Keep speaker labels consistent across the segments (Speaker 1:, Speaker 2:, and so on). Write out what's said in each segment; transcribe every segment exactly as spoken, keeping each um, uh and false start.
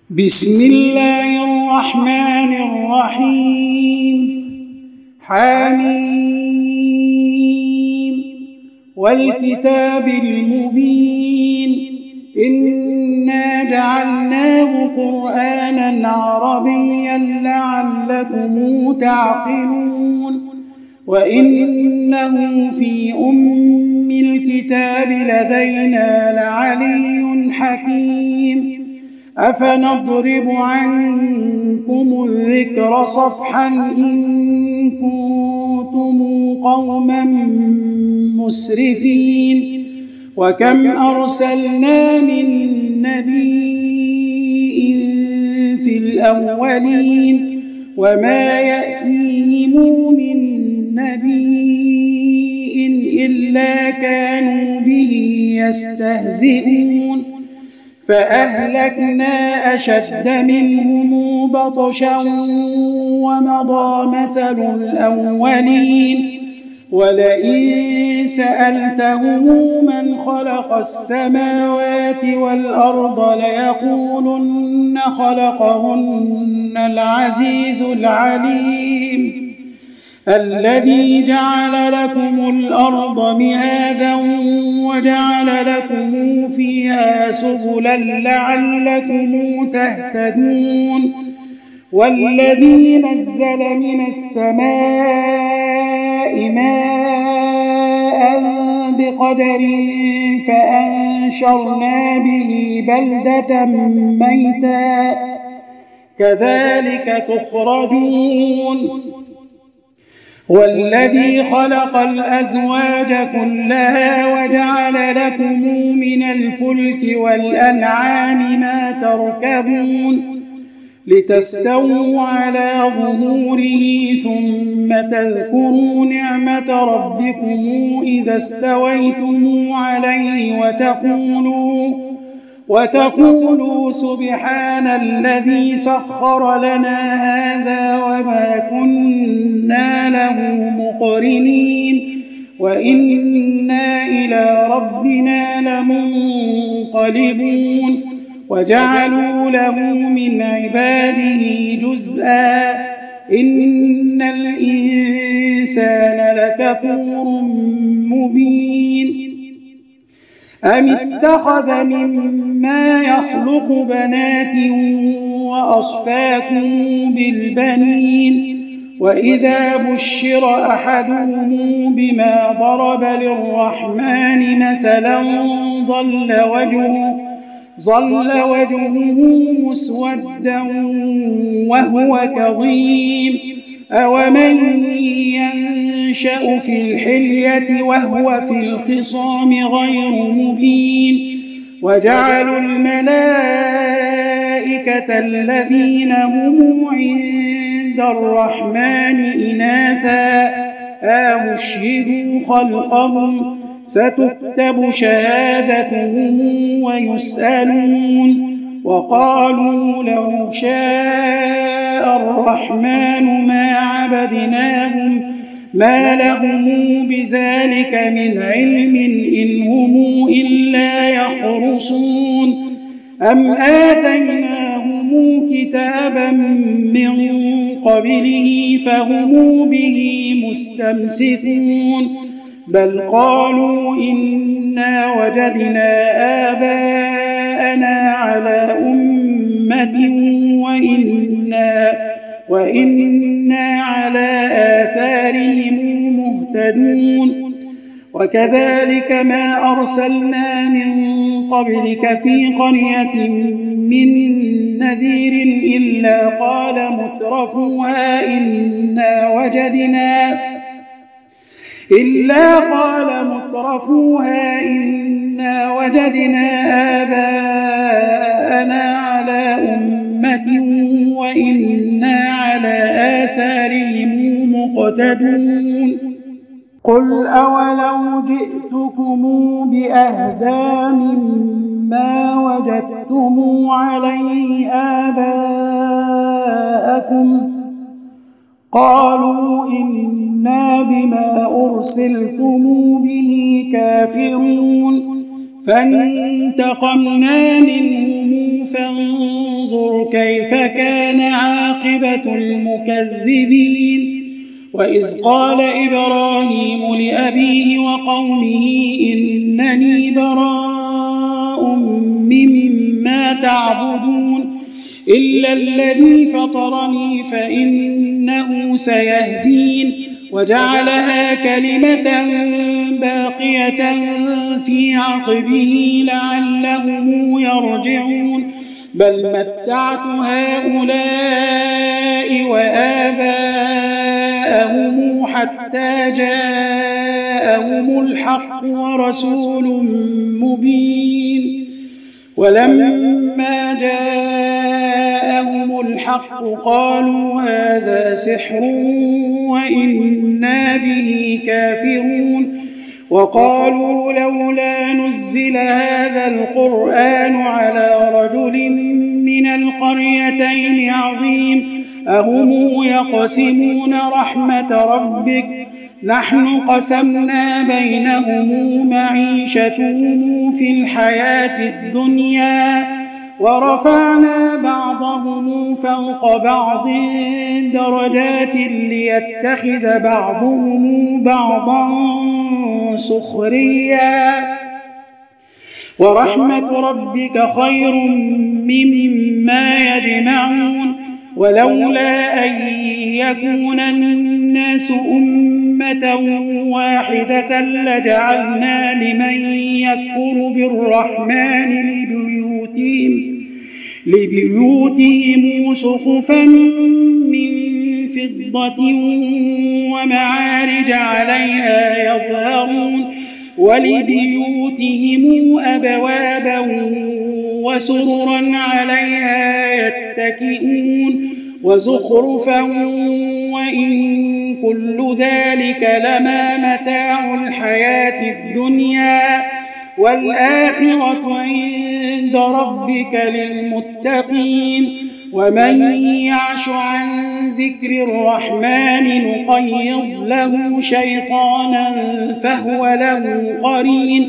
Speaker 1: بسم الله الرحمن الرحيم. حميم والكتاب المبين إنا جعلناه قرآنا عربيا لعلكم تعقلون وإنه في أم الكتاب لدينا لعلي حكيم. أفنضرب عنكم الذكر صفحا إن كنتم قوما مسرفين. وكم أرسلنا من نبي في الأولين وما يأتيهم من نبي إلا كانوا به يستهزئون. فأهلكنا أشد منهم بطشا ومضى مثل الأولين. ولئن سألتهم من خلق السماوات والأرض ليقولن خلقهن العزيز العليم الذي جعل لكم الأرض مهادا وجعل لكم فيها سبلا لعلكم تهتدون. والذي نزل من السماء ماء بقدر فأنشرنا به بلدة ميتا كذلك تخرجون. والذي خلق الأزواج كلها وجعل لكم من الفلك والأنعام ما تركبون لتستووا على ظهوره ثم تذكروا نعمة ربكم إذا استويتم عليه وتقولوا وتقولوا سبحان الذي سخر لنا هذا وما كنا له مقرنين وإنا إلى ربنا لمنقلبون. وجعلوا له من عباده جزءا إن الإنسان لكفور مبين. أم اتخذ مما يخلق بنات وأصفاكم بالبنين وإذا بشر أحدهم بما ضرب للرحمن مثلا ظل وجهه ظل وجهه مسودا وهو كظيم. أومن ينشأ في الحلية وهو في الخصام غير مبين. وجعلوا الملائكة الذين هم عند الرحمن إناثا أشهدوا خلقهم ستكتب شهادتهم ويسألون. وقالوا لو شاء الرحمن ما عبدناهم ما لهم بذلك من علم إن هم إلا يخرصون. أم آتيناهم كتابا من قبله فهم به مستمسكون. بل قالوا إنا وجدنا آباءنا على أمة وإنا, وإنا على آثارهم مهتدون. وكذلك ما أرسلنا من قبلك في قرية من نذير إلا قال مترفوها إنا وجدنا إلا قال مترفوها إنا وجدنا آباءنا على أمة وإنا على آثارهم مقتدون. قل أولو جئتكم بأهدى مما وجدتم عليه آباءكم قالوا إنا بما أرسلتم به كافرون. فانتقمنا منهم فانظروا فانظر كيف كان عاقبة المكذبين وإذ قال إبراهيم لأبيه وقومه إنني براء مما تعبدون إلا الذي فطرني فإنه سيهدين وجعلها كلمة باقية في عقبه لعلهم يرجعون بل متعت هؤلاء وآباءهم حتى جاءهم الحق ورسول مبين ولما جاءهم الحق قالوا هذا سحر وإنا به كافرون وقالوا لولا نزل هذا القرآن على رجل من القريتين عظيم أهم يقسمون رحمة ربك نحن قسمنا بينهم معيشتهم في الحياة الدنيا ورفعنا بعضهم فوق بعض درجات ليتخذ بعضهم بعضا سخريا ورحمة ربك خير مما يجمعون ولولا أن يكون الناس أمة واحدة لجعلنا لمن يكفر بالرحمن لبيوتهم, لبيوتهم سقفا من فضة ومعارج عليها يظهرون ولبيوتهم أبوابا وسررا عليها يتكئون وزخرفا وإن كل ذلك لما متاع الحياة الدنيا والآخرة عند ربك للمتقين ومن يعش عن ذكر الرحمن نقيض له شيطانا فهو له قرين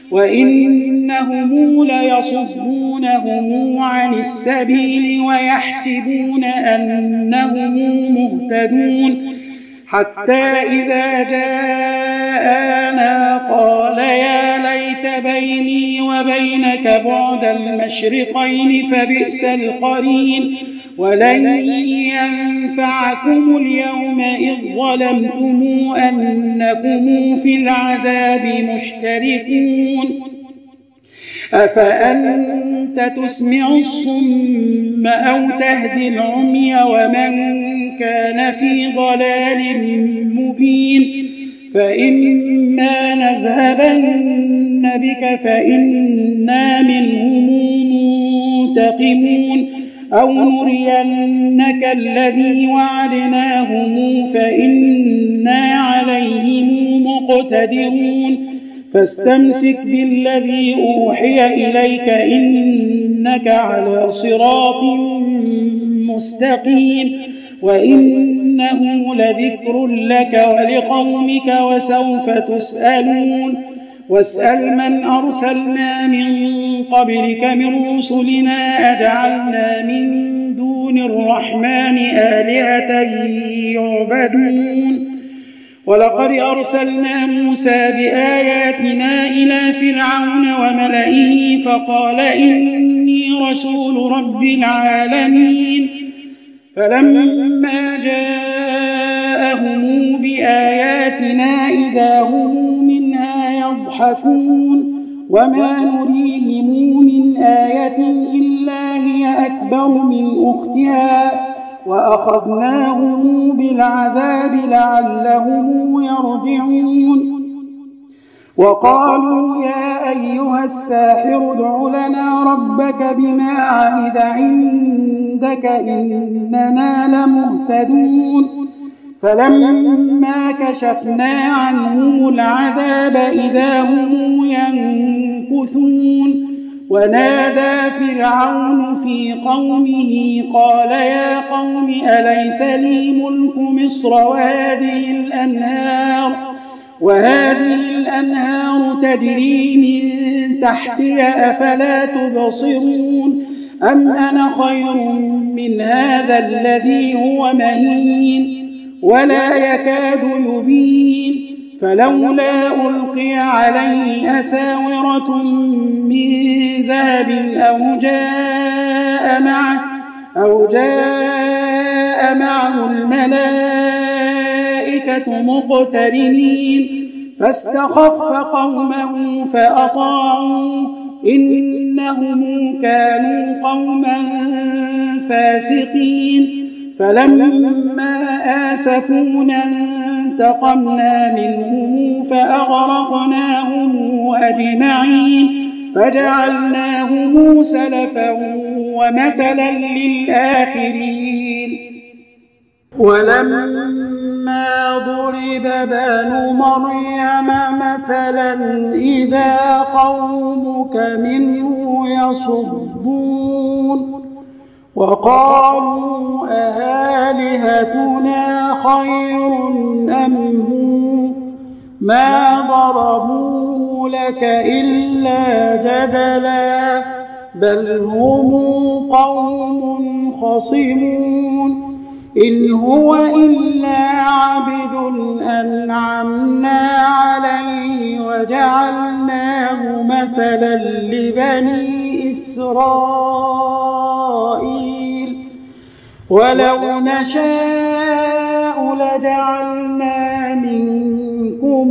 Speaker 1: وإنهم ليصدونهم عن السبيل ويحسبون أنهم مهتدون حتى إذا جاءنا قال يا ليت بيني وبينك بعد المشرقين فبئس القرين ولن ينفعكم اليوم إذ ظلمتم أنكم في العذاب مشتركون أفأنت تسمع الصم أو تهدي العمي ومن كان في ضلال مبين فإما نذهبن بك فإنا منهم منتقمون أو نرينك الذي وعدناهم فإنا عليهم مقتدرون فاستمسك بالذي أوحي إليك إنك على صراط مستقيم وإنه لذكر لك ولقومك وسوف تسألون واسأل من أرسلنا من قبلك من رسلنا أجعلنا من دون الرحمن آلهة يعبدون ولقد أرسلنا موسى بآياتنا إلى فرعون وملئه فقال إني رسول رب العالمين فلما جاءهم بآياتنا إذا هم منها يضحكون وما نريهم من آية إلا هي أكبر من أختها وأخذناهم بالعذاب لعلهم يرجعون وقالوا يا أيها الساحر ادع لنا ربك بما عهد عندك إننا لمهتدون فلما كشفنا عنهم العذاب إذا هم ينكثون ونادى فرعون في قومه قال يا قوم أليس لي ملك مصر وهذه الأنهار وهذه الأنهار تجري من تحتي أفلا تبصرون أم أنا خير من هذا الذي هو مهين ولا يكاد يبين فلولا ألقي عليه أساورة من ذهب أو جاء معه أو جاء معه الملائكة مقترنين فاستخف قومه فأطاعوا إنهم كانوا قوما فاسقين فلما آسفونا انتقمنا منهم فأغرقناهم أجمعين فجعلناهم سلفا ومثلا للآخرين ولما ضرب بنو مريم مثلا إذا قومك منه يصدون وقالوا أآلهتنا خير أم هو ما ضربوا لك إلا جدلا بل هم قوم خصمون إن هو إلا عبد أنعمنا عليه وجعلناه مثلا لبني إسرائيل ولو نشاء لجعلنا منكم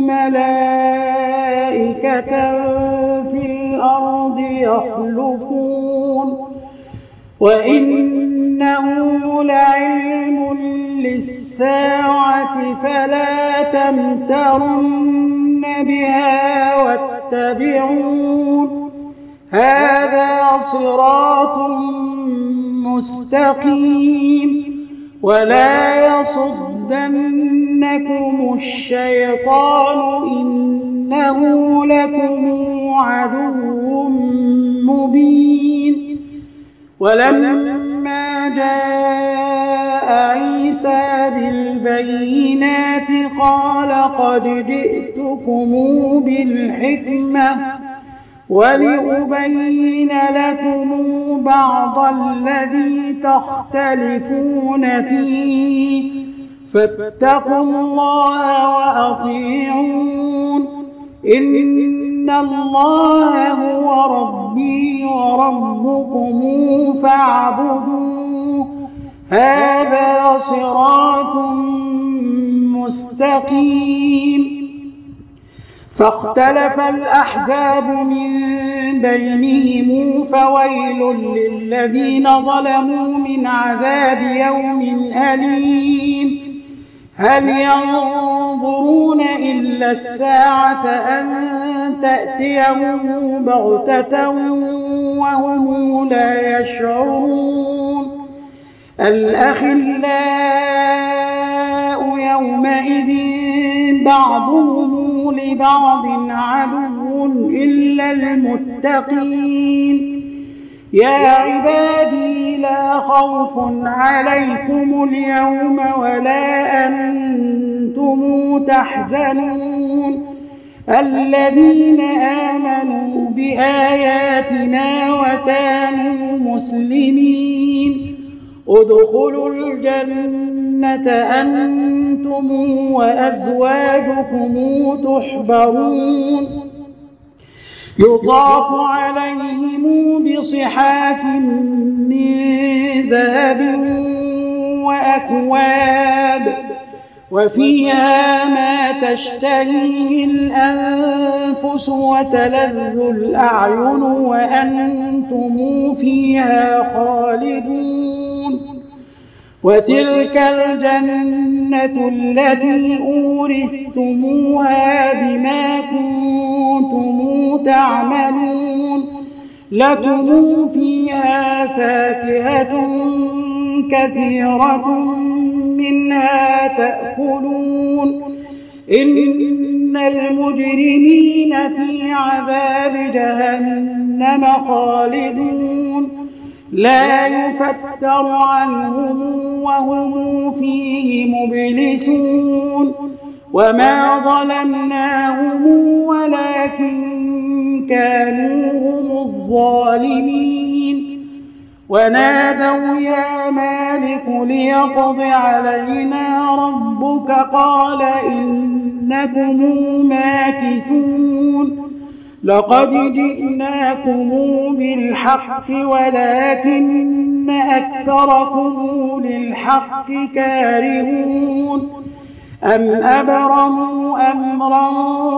Speaker 1: ملائكة في الأرض يخلفون وإنه لعلم للساعة فلا تمترن بها واتبعون هذا صراط مستقيم ولا يصدنكم الشيطان إنه لكم عدو مبين ولما جاء عيسى بالبينات قال قد جئتكم بالحكمة ولأبين لكم بعض الذي تختلفون فيه فاتقوا الله وأطيعون إن الله هو ربي وربكم فاعبدوه هذا صراط مستقيم فاختلف الأحزاب من بينهم فويل للذين ظلموا من عذاب يوم أليم هل ينظرون إلا الساعة أن تأتيهم بغتة وهم لا يشعرون الأخلاء يومئذ بعضهم لبعض عدو إلا المتقين يا عبادي لا خوف عليكم اليوم ولا أنتم تحزنون الذين آمنوا بآياتنا وكانوا مسلمين ادخلوا الجنة أنتم وأزواجكم تحبرون يطاف عليهم بصحاف من ذهب وأكواب وفيها ما تشتهيه الأنفس وتلذ الأعين وأنتم فيها خالدون وتلك الجنة التي أورثتموها بما كنتم تعملون لكم فيها فاكهة كثيرة منها تأكلون إن المجرمين في عذاب جهنم خالدون لا يفتر عنهم وهم فيه مبلسون وما ظلمناهم ولكن كانوا هم الظالمين ونادوا يا مالك ليقض علينا ربك قال إنكم ماكثون لقد جئناكم بالحق ولكن أكثركم للحق كارهون أم أبرموا أمرا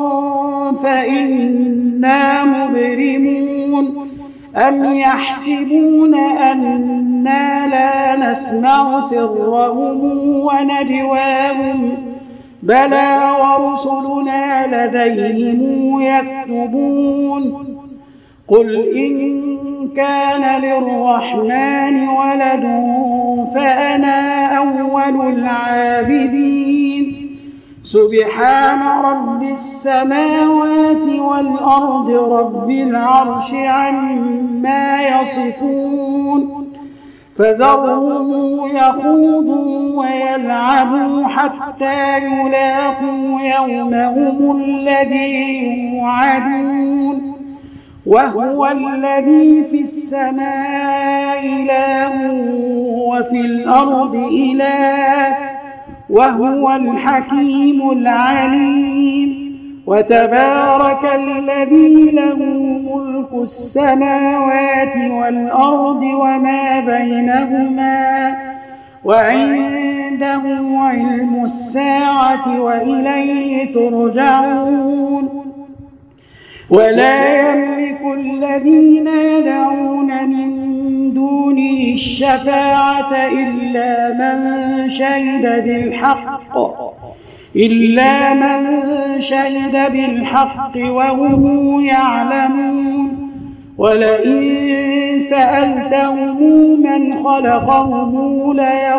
Speaker 1: فإنا مبرمون أم يحسبون أنا لا نسمع سرهم ونجواهم بلى ورسلنا لديهم يكتبون قل إن كان للرحمن ولد فأنا أول العابدين سبحان رب السماوات والأرض رب العرش عما يصفون فذرهم يخوضوا ويلعبوا حتى يلاقوا يومهم الذي يوعدون وهو الذي في السماء إله وفي الأرض إله وهو الحكيم العليم وتبارك الذي له ملك السماوات والأرض وما بينهما وعنده علم الساعة وإليه ترجعون ولا يملك الذين يدعون من دونه الشفاعة إلا من شهد بالحق إلا من شهد بالحق وهم يعلمون ولئن سألتهم من خلقهم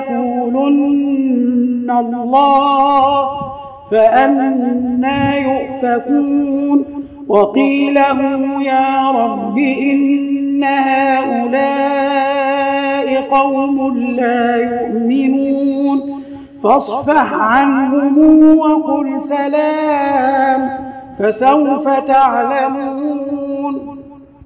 Speaker 1: ليقولن الله فأنى يؤفكون وقيل له يا رب إن هؤلاء قوم لا يؤمنون فاصفح عنهم وقل سلام فسوف تعلمون